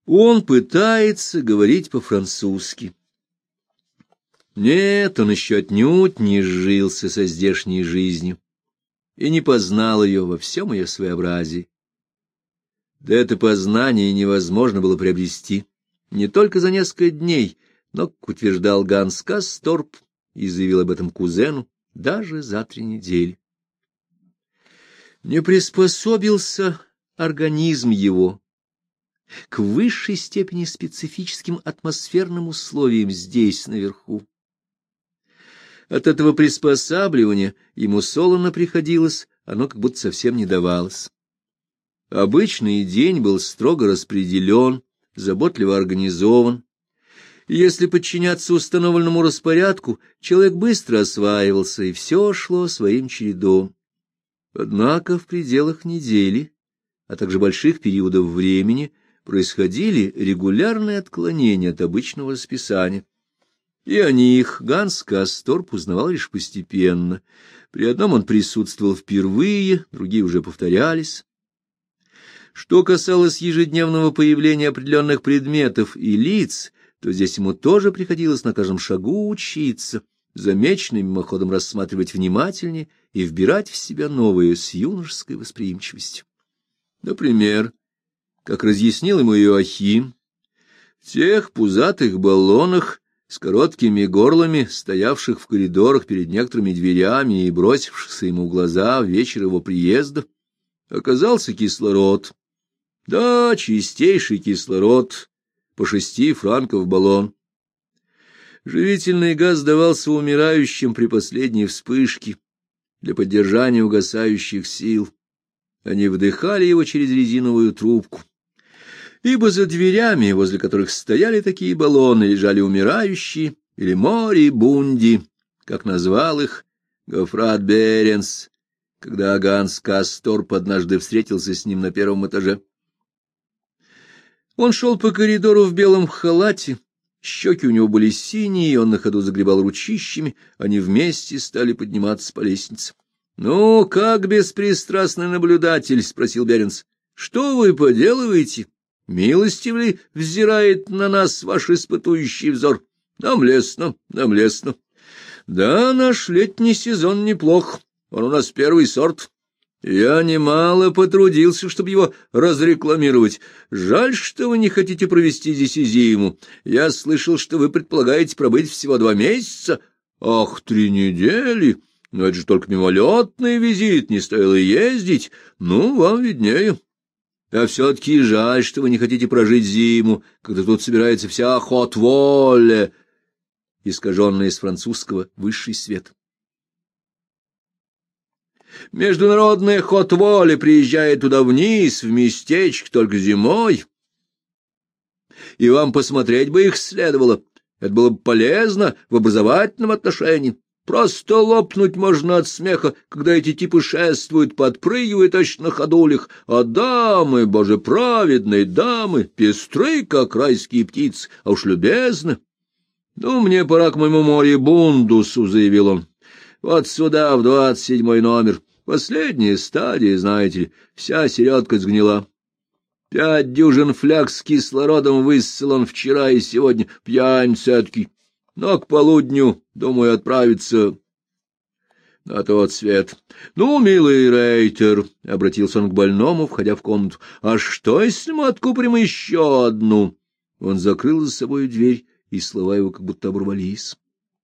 Он пытается говорить по-французски. Нет, он еще отнюдь не сжился со здешней жизнью и не познал ее во всем ее своеобразии. Да это познание невозможно было приобрести не только за несколько дней, но, как утверждал Ганс Касторп и заявил об этом кузену, даже за 3 недели. Не приспособился организм его к высшей степени специфическим атмосферным условиям здесь, наверху. От этого приспосабливания ему солоно приходилось, оно как будто совсем не давалось. Обычный день был строго распределен, заботливо организован. И если подчиняться установленному распорядку, человек быстро осваивался, и все шло своим чередом. Однако в пределах недели, а также больших периодов времени, происходили регулярные отклонения от обычного расписания. И о них Ганс Касторп узнавал лишь постепенно. При одном он присутствовал впервые, другие уже повторялись. Что касалось ежедневного появления определенных предметов и лиц, то здесь ему тоже приходилось на каждом шагу учиться, замеченно мимоходом рассматривать внимательнее и вбирать в себя новые с юношеской восприимчивостью. Например, как разъяснил ему Иоахим, в тех пузатых баллонах с короткими горлами, стоявших в коридорах перед некоторыми дверями и бросившихся ему в глаза в вечер его приезда, оказался кислород. Да, чистейший кислород, по 6 франков баллон. Живительный газ давался умирающим при последней вспышке для поддержания угасающих сил. Они вдыхали его через резиновую трубку. Ибо за дверями, возле которых стояли такие баллоны, лежали умирающие, или морибунди, как назвал их Гоффрат Беренс, когда Ганс Касторп однажды встретился с ним на 1-м этаже. Он шел по коридору в белом халате, щеки у него были синие, он на ходу загребал ручищами, они вместе стали подниматься по лестнице. — Ну, как беспристрастный наблюдатель? — спросил Беренс. — Что вы поделываете? Милостив ли взирает на нас ваш испытующий взор? Нам лестно, нам лестно. Да, наш летний сезон неплох, он у нас 1-й сорт. Я немало потрудился, чтобы его разрекламировать. Жаль, что вы не хотите провести здесь и зиму. Я слышал, что вы предполагаете пробыть всего 2 месяца. Ах, 3 недели! Но это же только мимолетный визит, не стоило ездить. Ну, вам виднее. А все-таки жаль, что вы не хотите прожить зиму, когда тут собирается вся хот-воле, искаженная из французского высший свет. Международная хот-воле приезжает туда вниз, в местечко, только зимой. И вам посмотреть бы их следовало. Это было бы полезно в образовательном отношении. Просто лопнуть можно от смеха, когда эти типы шествуют, подпрыгивая точно на ходулях, а дамы, боже праведные дамы, пестры, как райские птицы, а уж любезны. — Ну, мне пора к моему морибундусу, — заявил он. — Вот сюда, в 27-й номер. Последняя стадия, знаете ли, вся середка сгнила. 5 дюжин фляг с кислородом высосал он вчера и сегодня, пьяница эдакий. Но к полудню, думаю, отправиться на тот свет. — Ну, милый Рейтер, — обратился он к больному, входя в комнату, — а что, если мы откупорим еще одну? Он закрыл за собой дверь, и слова его как будто оборвались.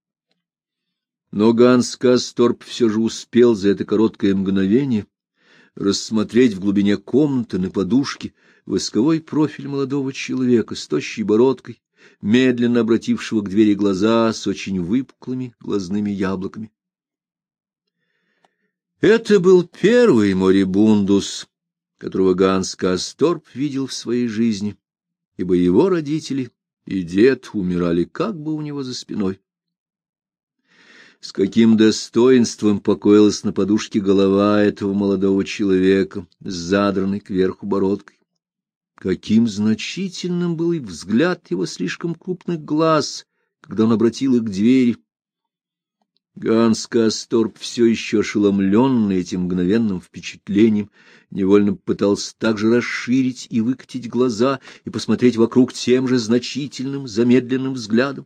Но Ганс Касторп все же успел за это короткое мгновение рассмотреть в глубине комнаты на подушке восковой профиль молодого человека с тощей бородкой, медленно обратившего к двери глаза с очень выпуклыми глазными яблоками. Это был первый морибундус, которого Ганс Касторп видел в своей жизни, ибо его родители и дед умирали как бы у него за спиной. С каким достоинством покоилась на подушке голова этого молодого человека с задранной кверху бородкой. Каким значительным был и взгляд его слишком крупных глаз, когда он обратил их к двери. Ганс Касторп, все еще ошеломленный этим мгновенным впечатлением, невольно пытался также расширить и выкатить глаза и посмотреть вокруг тем же значительным, замедленным взглядом.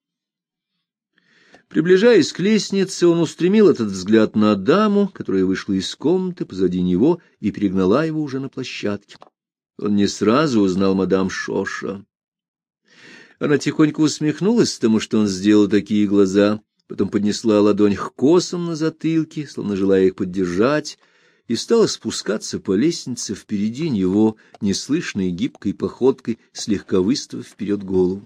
Приближаясь к лестнице, он устремил этот взгляд на даму, которая вышла из комнаты позади него и перегнала его уже на площадке. Он не сразу узнал мадам Шоша. Она тихонько усмехнулась тому, что он сделал такие глаза, потом поднесла ладонь к косам на затылке, словно желая их поддержать, и стала спускаться по лестнице впереди него, неслышной гибкой походкой, слегка выставив вперед голову.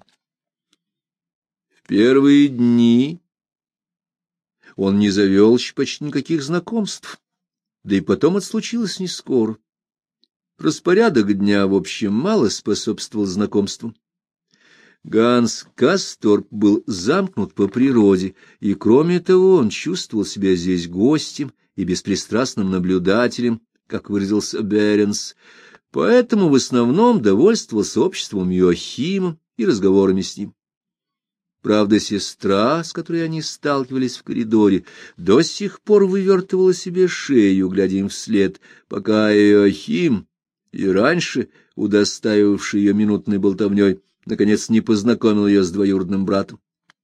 В первые дни он не завел еще почти никаких знакомств, да и потом это случилось не скоро. Распорядок дня, в общем, мало способствовал знакомствам. Ганс Касторп был замкнут по природе, и, кроме того, он чувствовал себя здесь гостем и беспристрастным наблюдателем, как выразился Беренс, поэтому в основном довольствовался обществом Йоахима и разговорами с ним. Правда, сестра, с которой они сталкивались в коридоре, до сих пор вывертывала себе шею, глядя им вслед, пока Йоахим, и раньше удостаивавший ее минутной болтовней, наконец не познакомил ее с двоюродным братом.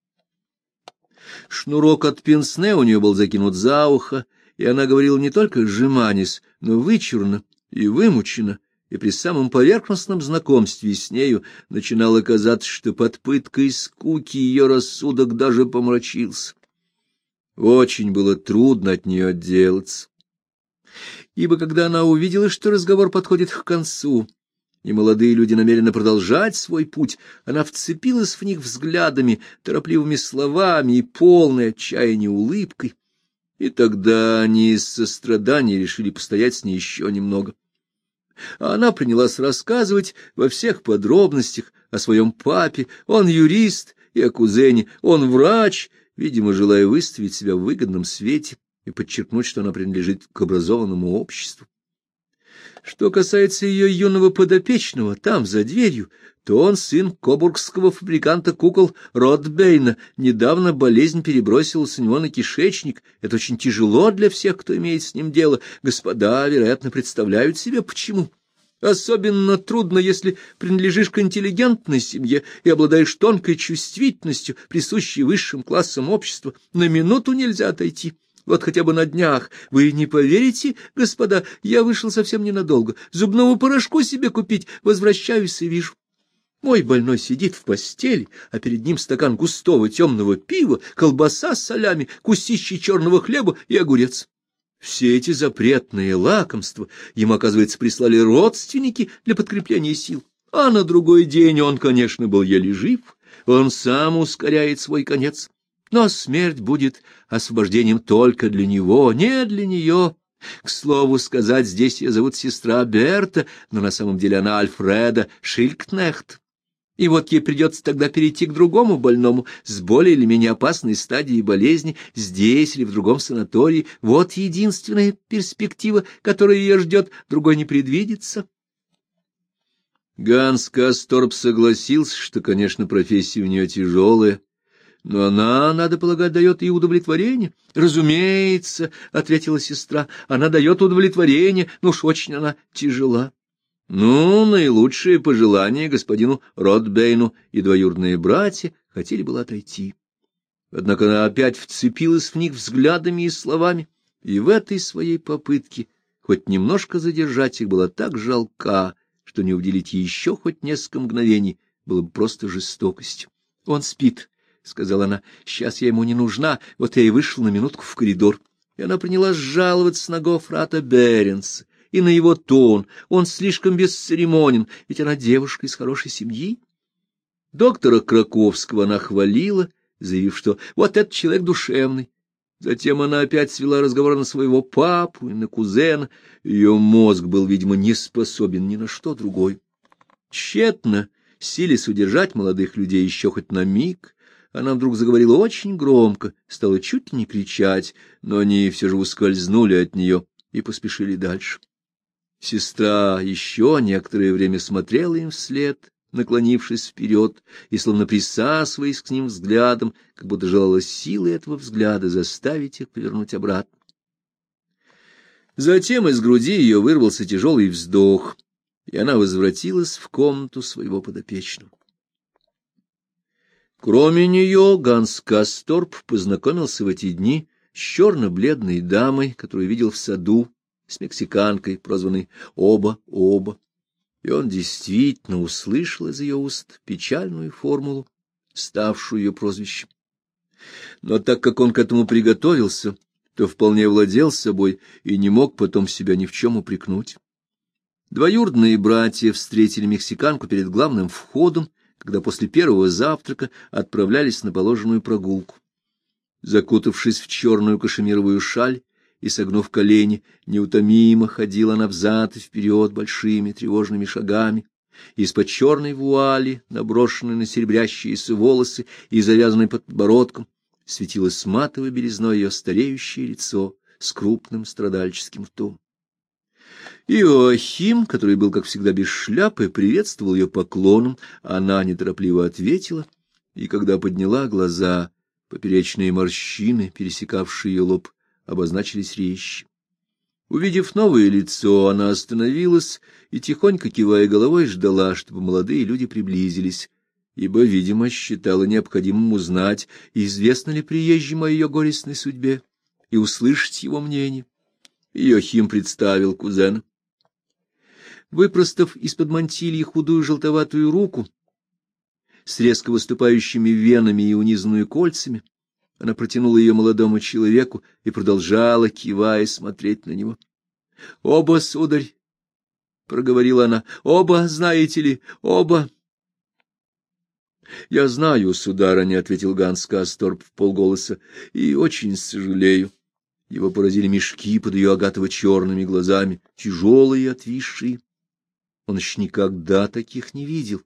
Шнурок от пенсне у нее был закинут за ухо, и она говорила не только жеманясь, но вычурно и вымученно, и при самом поверхностном знакомстве с нею начинало казаться, что под пыткой скуки ее рассудок даже помрачился. Очень было трудно от нее отделаться, ибо когда она увидела, что разговор подходит к концу, и молодые люди намерены продолжать свой путь, она вцепилась в них взглядами, торопливыми словами и полной отчаяния улыбкой, и тогда они из сострадания решили постоять с ней еще немного. А она принялась рассказывать во всех подробностях о своем папе, он юрист, и о кузене, он врач, видимо, желая выставить себя в выгодном свете и подчеркнуть, что она принадлежит к образованному обществу. Что касается ее юного подопечного, там, за дверью, то он сын кобургского фабриканта кукол Ротбейна. Недавно болезнь перебросилась у него на кишечник. Это очень тяжело для всех, кто имеет с ним дело. Господа, вероятно, представляют себе, почему. Особенно трудно, если принадлежишь к интеллигентной семье и обладаешь тонкой чувствительностью, присущей высшим классам общества. На минуту нельзя отойти. Вот хотя бы на днях. Вы не поверите, господа, я вышел совсем ненадолго. Зубного порошку себе купить, возвращаюсь и вижу. Мой больной сидит в постели, а перед ним стакан густого темного пива, колбаса с солями, кусище черного хлеба и огурец. Все эти запретные лакомства ему, оказывается, прислали родственники для подкрепления сил. А на другой день он, конечно, был еле жив, он сам ускоряет свой конец. Но смерть будет освобождением только для него, не для нее. К слову сказать, здесь ее зовут сестра Берта, но на самом деле она Альфреда Шилькнехт. И вот ей придется тогда перейти к другому больному с более или менее опасной стадией болезни, здесь или в другом санатории. Вот единственная перспектива, которая ее ждет, другой не предвидится. Ганс Касторп согласился, что, конечно, профессия у нее тяжелая, но она, надо полагать, дает ей удовлетворение. — Разумеется, — ответила сестра, — она дает удовлетворение, но уж очень она тяжела. Ну, наилучшие пожелания господину Ротбейну и двоюродные братья хотели было отойти. Однако она опять вцепилась в них взглядами и словами, и в этой своей попытке хоть немножко задержать их была так жалка, что не уделить ей еще хоть несколько мгновений было бы просто жестокостью. — Он спит, — сказала она, — сейчас я ему не нужна, вот я и вышла на минутку в коридор. И она принялась жаловаться на Гофрата Беренса и на его тон. Он слишком бесцеремонен, ведь она девушка из хорошей семьи. Доктора Краковского она хвалила, заявив, что вот этот человек душевный. Затем она опять свела разговор на своего папу и на кузена. Ее мозг был, видимо, не способен ни на что другое. Тщетно, силясь удержать молодых людей еще хоть на миг, она вдруг заговорила очень громко, стала чуть ли не кричать, но они все же ускользнули от нее и поспешили дальше. Сестра еще некоторое время смотрела им вслед, наклонившись вперед и словно присасываясь к ним взглядом, как будто желала силой этого взгляда заставить их повернуть обратно. Затем из груди ее вырвался тяжелый вздох, и она возвратилась в комнату своего подопечного. Кроме нее Ганс Касторп познакомился в эти дни с черно-бледной дамой, которую видел в саду, с мексиканкой, прозванной Оба-Оба. И он действительно услышал из ее уст печальную формулу, ставшую ее прозвищем. Но так как он к этому приготовился, то вполне владел собой и не мог потом себя ни в чем упрекнуть. Двоюродные братья встретили мексиканку перед главным входом, когда после первого завтрака отправлялись на положенную прогулку. Закутавшись в черную кашемировую шаль и согнув колени, неутомимо ходила она взад и вперед большими тревожными шагами. Из-под черной вуали, наброшенной на серебрящиеся волосы и завязанной под подбородком, светилось матовой белизной ее стареющее лицо с крупным страдальческим ртом. Иоахим, который был, как всегда, без шляпы, приветствовал ее поклоном, она неторопливо ответила, и когда подняла глаза, поперечные морщины, пересекавшие ее лоб, обозначились резче. Увидев новое лицо, она остановилась и, тихонько кивая головой, ждала, чтобы молодые люди приблизились, ибо, видимо, считала необходимым узнать, известно ли приезжим о ее горестной судьбе, и услышать его мнение. Иоахим представил кузена. Выпростав из-под мантильи худую желтоватую руку с резко выступающими венами и унизанную кольцами, она протянула ее молодому человеку и продолжала, кивая, смотреть на него. — Оба, сударь, — проговорила она, — оба, знаете ли, оба. — Я знаю, сударыня, — ответил Ганс Касторп вполголоса, — и очень сожалею. Его поразили мешки под ее агатово-черными глазами, тяжелые и отвисшие. Он еще никогда таких не видел.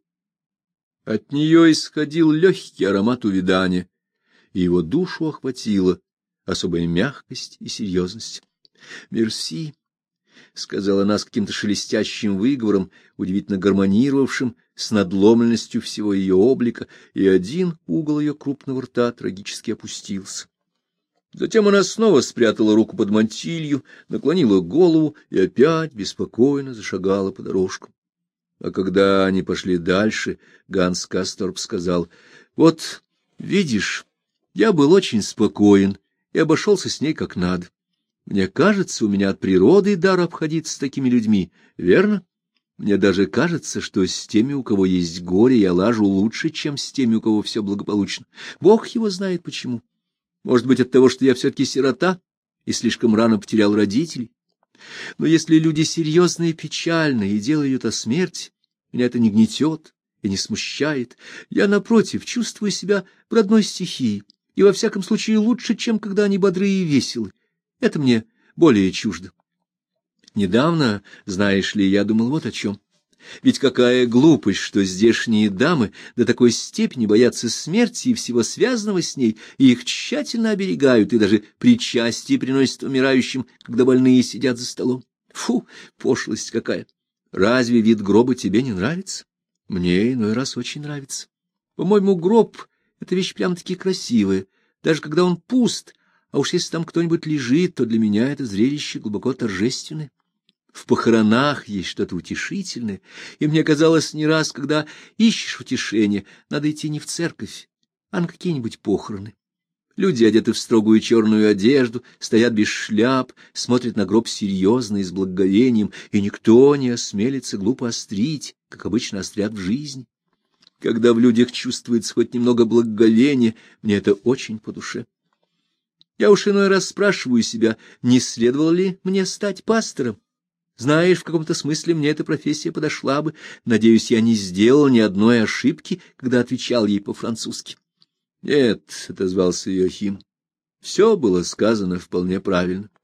От нее исходил легкий аромат увядания, и его душу охватила особая мягкость и серьезность. — Мерси, — сказала она с каким-то шелестящим выговором, удивительно гармонировавшим с надломленностью всего ее облика, и один угол ее крупного рта трагически опустился. Затем она снова спрятала руку под мантилью, наклонила голову и опять беспокойно зашагала по дорожкам. А когда они пошли дальше, Ганс Касторп сказал: — Вот, видишь, я был очень спокоен и обошелся с ней как надо. Мне кажется, у меня от природы дар обходиться с такими людьми, верно? Мне даже кажется, что с теми, у кого есть горе, я лажу лучше, чем с теми, у кого все благополучно. Бог его знает почему. Может быть, от того, что я все-таки сирота и слишком рано потерял родителей. Но если люди серьезные и печальные и делают о смерти, меня это не гнетет и не смущает. Я, напротив, чувствую себя в родной стихии, и во всяком случае лучше, чем когда они бодры и веселы. Это мне более чуждо. Недавно, знаешь ли, я думал вот о чем. Ведь какая глупость, что здешние дамы до такой степени боятся смерти и всего связанного с ней, и их тщательно оберегают, и даже причастие приносят умирающим, когда больные сидят за столом. Фу, пошлость какая! Разве вид гроба тебе не нравится? Мне иной раз очень нравится. По-моему, гроб — это вещь прям-таки красивая, даже когда он пуст, а уж если там кто-нибудь лежит, то для меня это зрелище глубоко торжественное. В похоронах есть что-то утешительное, и мне казалось не раз, когда ищешь утешения, надо идти не в церковь, а на какие-нибудь похороны. Люди одеты в строгую черную одежду, стоят без шляп, смотрят на гроб серьезно и с благоговением, и никто не осмелится глупо острить, как обычно острят в жизни. Когда в людях чувствуется хоть немного благоговения, мне это очень по душе. Я уж иной раз спрашиваю себя, не следовало ли мне стать пастором. Знаешь, в каком-то смысле мне эта профессия подошла бы. Надеюсь, я не сделал ни одной ошибки, когда отвечал ей по-французски. — Нет, — отозвался Иоахим, — все было сказано вполне правильно.